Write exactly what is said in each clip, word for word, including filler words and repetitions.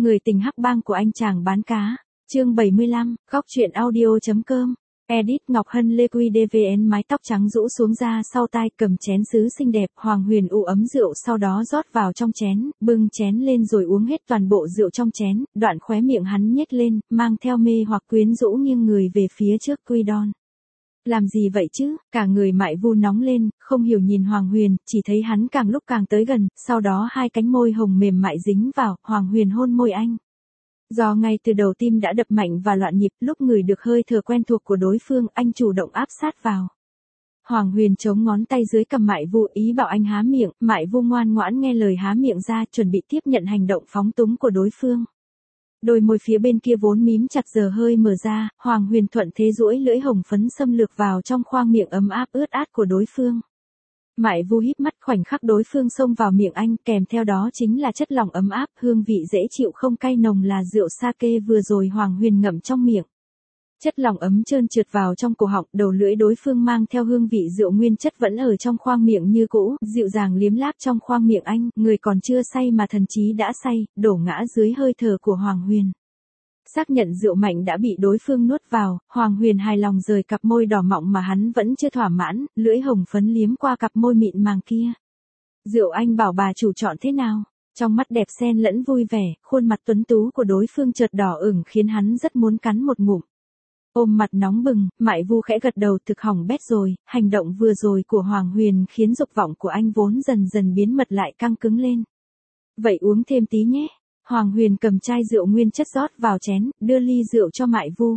Người tình hắc bang của anh chàng bán cá. Chương bảy mươi lăm, góc truyện audio.com. Edit Ngọc Hân Lê Quy đê vê en mái tóc trắng rũ xuống ra sau tai, cầm chén sứ xinh đẹp, Hoàng Huyền ủ ấm rượu sau đó rót vào trong chén, bưng chén lên rồi uống hết toàn bộ rượu trong chén, đoạn khóe miệng hắn nhếch lên, mang theo mê hoặc quyến rũ nghiêng người về phía trước Quy Đon. Làm gì vậy chứ? Cả người Mại Vu nóng lên, không hiểu nhìn Hoàng Huyền, chỉ thấy hắn càng lúc càng tới gần, sau đó hai cánh môi hồng mềm mại dính vào, Hoàng Huyền hôn môi anh. Do ngay từ đầu tim đã đập mạnh và loạn nhịp, lúc ngửi được hơi thở quen thuộc của đối phương, anh chủ động áp sát vào. Hoàng Huyền chống ngón tay dưới cằm Mại Vu, ý bảo anh há miệng, Mại Vu ngoan ngoãn nghe lời há miệng ra, chuẩn bị tiếp nhận hành động phóng túng của đối phương. Đôi môi phía bên kia vốn mím chặt giờ hơi mở ra, Hoàng Huyền thuận thế duỗi lưỡi hồng phấn xâm lược vào trong khoang miệng ấm áp ướt át của đối phương. Mại Vu híp mắt, khoảnh khắc đối phương xông vào miệng anh, kèm theo đó chính là chất lỏng ấm áp, hương vị dễ chịu không cay nồng là rượu sake vừa rồi Hoàng Huyền ngậm trong miệng. Chất lỏng ấm trơn trượt vào trong cổ họng, đầu lưỡi đối phương mang theo hương vị rượu nguyên chất vẫn ở trong khoang miệng như cũ, dịu dàng liếm láp trong khoang miệng anh, người còn chưa say mà thần trí đã say, đổ ngã dưới hơi thở của Hoàng Huyền. Xác nhận rượu mạnh đã bị đối phương nuốt vào, Hoàng Huyền hài lòng rời cặp môi đỏ mọng mà hắn vẫn chưa thỏa mãn, lưỡi hồng phấn liếm qua cặp môi mịn màng kia. Rượu anh bảo bà chủ chọn thế nào? Trong mắt đẹp xen lẫn vui vẻ, khuôn mặt tuấn tú của đối phương chợt đỏ ửng khiến hắn rất muốn cắn một ngụm. Ôm mặt nóng bừng, Mại Vu khẽ gật đầu, thực hỏng bét rồi, hành động vừa rồi của Hoàng Huyền khiến dục vọng của anh vốn dần dần biến mật lại căng cứng lên. Vậy uống thêm tí nhé. Hoàng Huyền cầm chai rượu nguyên chất rót vào chén, đưa ly rượu cho Mại Vu.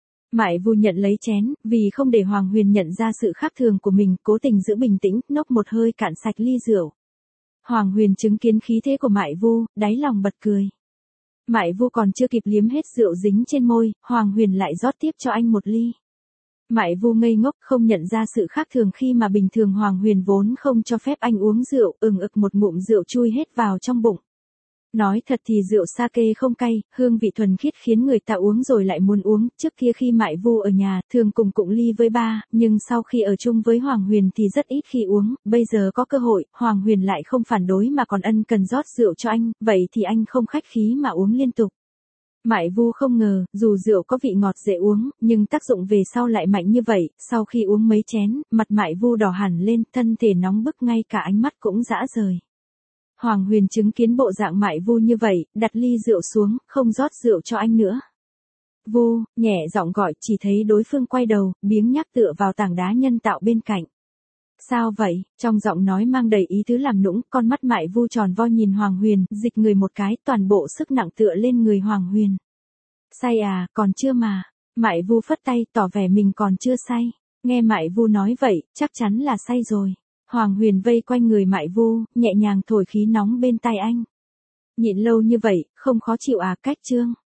Mại Vu nhận lấy chén, vì không để Hoàng Huyền nhận ra sự khác thường của mình, cố tình giữ bình tĩnh, nốc một hơi cạn sạch ly rượu. Hoàng Huyền chứng kiến khí thế của Mại Vu, đáy lòng bật cười. Mại Vu còn chưa kịp liếm hết rượu dính trên môi, Hoàng Huyền lại rót tiếp cho anh một ly. Mại Vu ngây ngốc, không nhận ra sự khác thường khi mà bình thường Hoàng Huyền vốn không cho phép anh uống rượu, ừng ực một ngụm rượu chui hết vào trong bụng. Nói thật thì rượu sake không cay, hương vị thuần khiết khiến người ta uống rồi lại muốn uống, trước kia khi Mại Vu ở nhà, thường cùng cụng ly với ba, nhưng sau khi ở chung với Hoàng Huyền thì rất ít khi uống, bây giờ có cơ hội, Hoàng Huyền lại không phản đối mà còn ân cần rót rượu cho anh, vậy thì anh không khách khí mà uống liên tục. Mại Vu không ngờ, dù rượu có vị ngọt dễ uống, nhưng tác dụng về sau lại mạnh như vậy, sau khi uống mấy chén, mặt Mại Vu đỏ hẳn lên, thân thể nóng bức ngay cả ánh mắt cũng rã rời. Hoàng Huyền chứng kiến bộ dạng Mại Vu như vậy, đặt ly rượu xuống, không rót rượu cho anh nữa. Vu, nhẹ giọng gọi, chỉ thấy đối phương quay đầu, biếng nhác tựa vào tảng đá nhân tạo bên cạnh. Sao vậy? Trong giọng nói mang đầy ý tứ làm nũng, con mắt Mại Vu tròn vo nhìn Hoàng Huyền, dịch người một cái, toàn bộ sức nặng tựa lên người Hoàng Huyền. Say à, còn chưa mà. Mại Vu phất tay, tỏ vẻ mình còn chưa say. Nghe Mại Vu nói vậy, chắc chắn là say rồi. Hoàng Huyền vây quanh người Mại Vu, nhẹ nhàng thổi khí nóng bên tai anh. Nhịn lâu như vậy, không khó chịu à? Cách chương.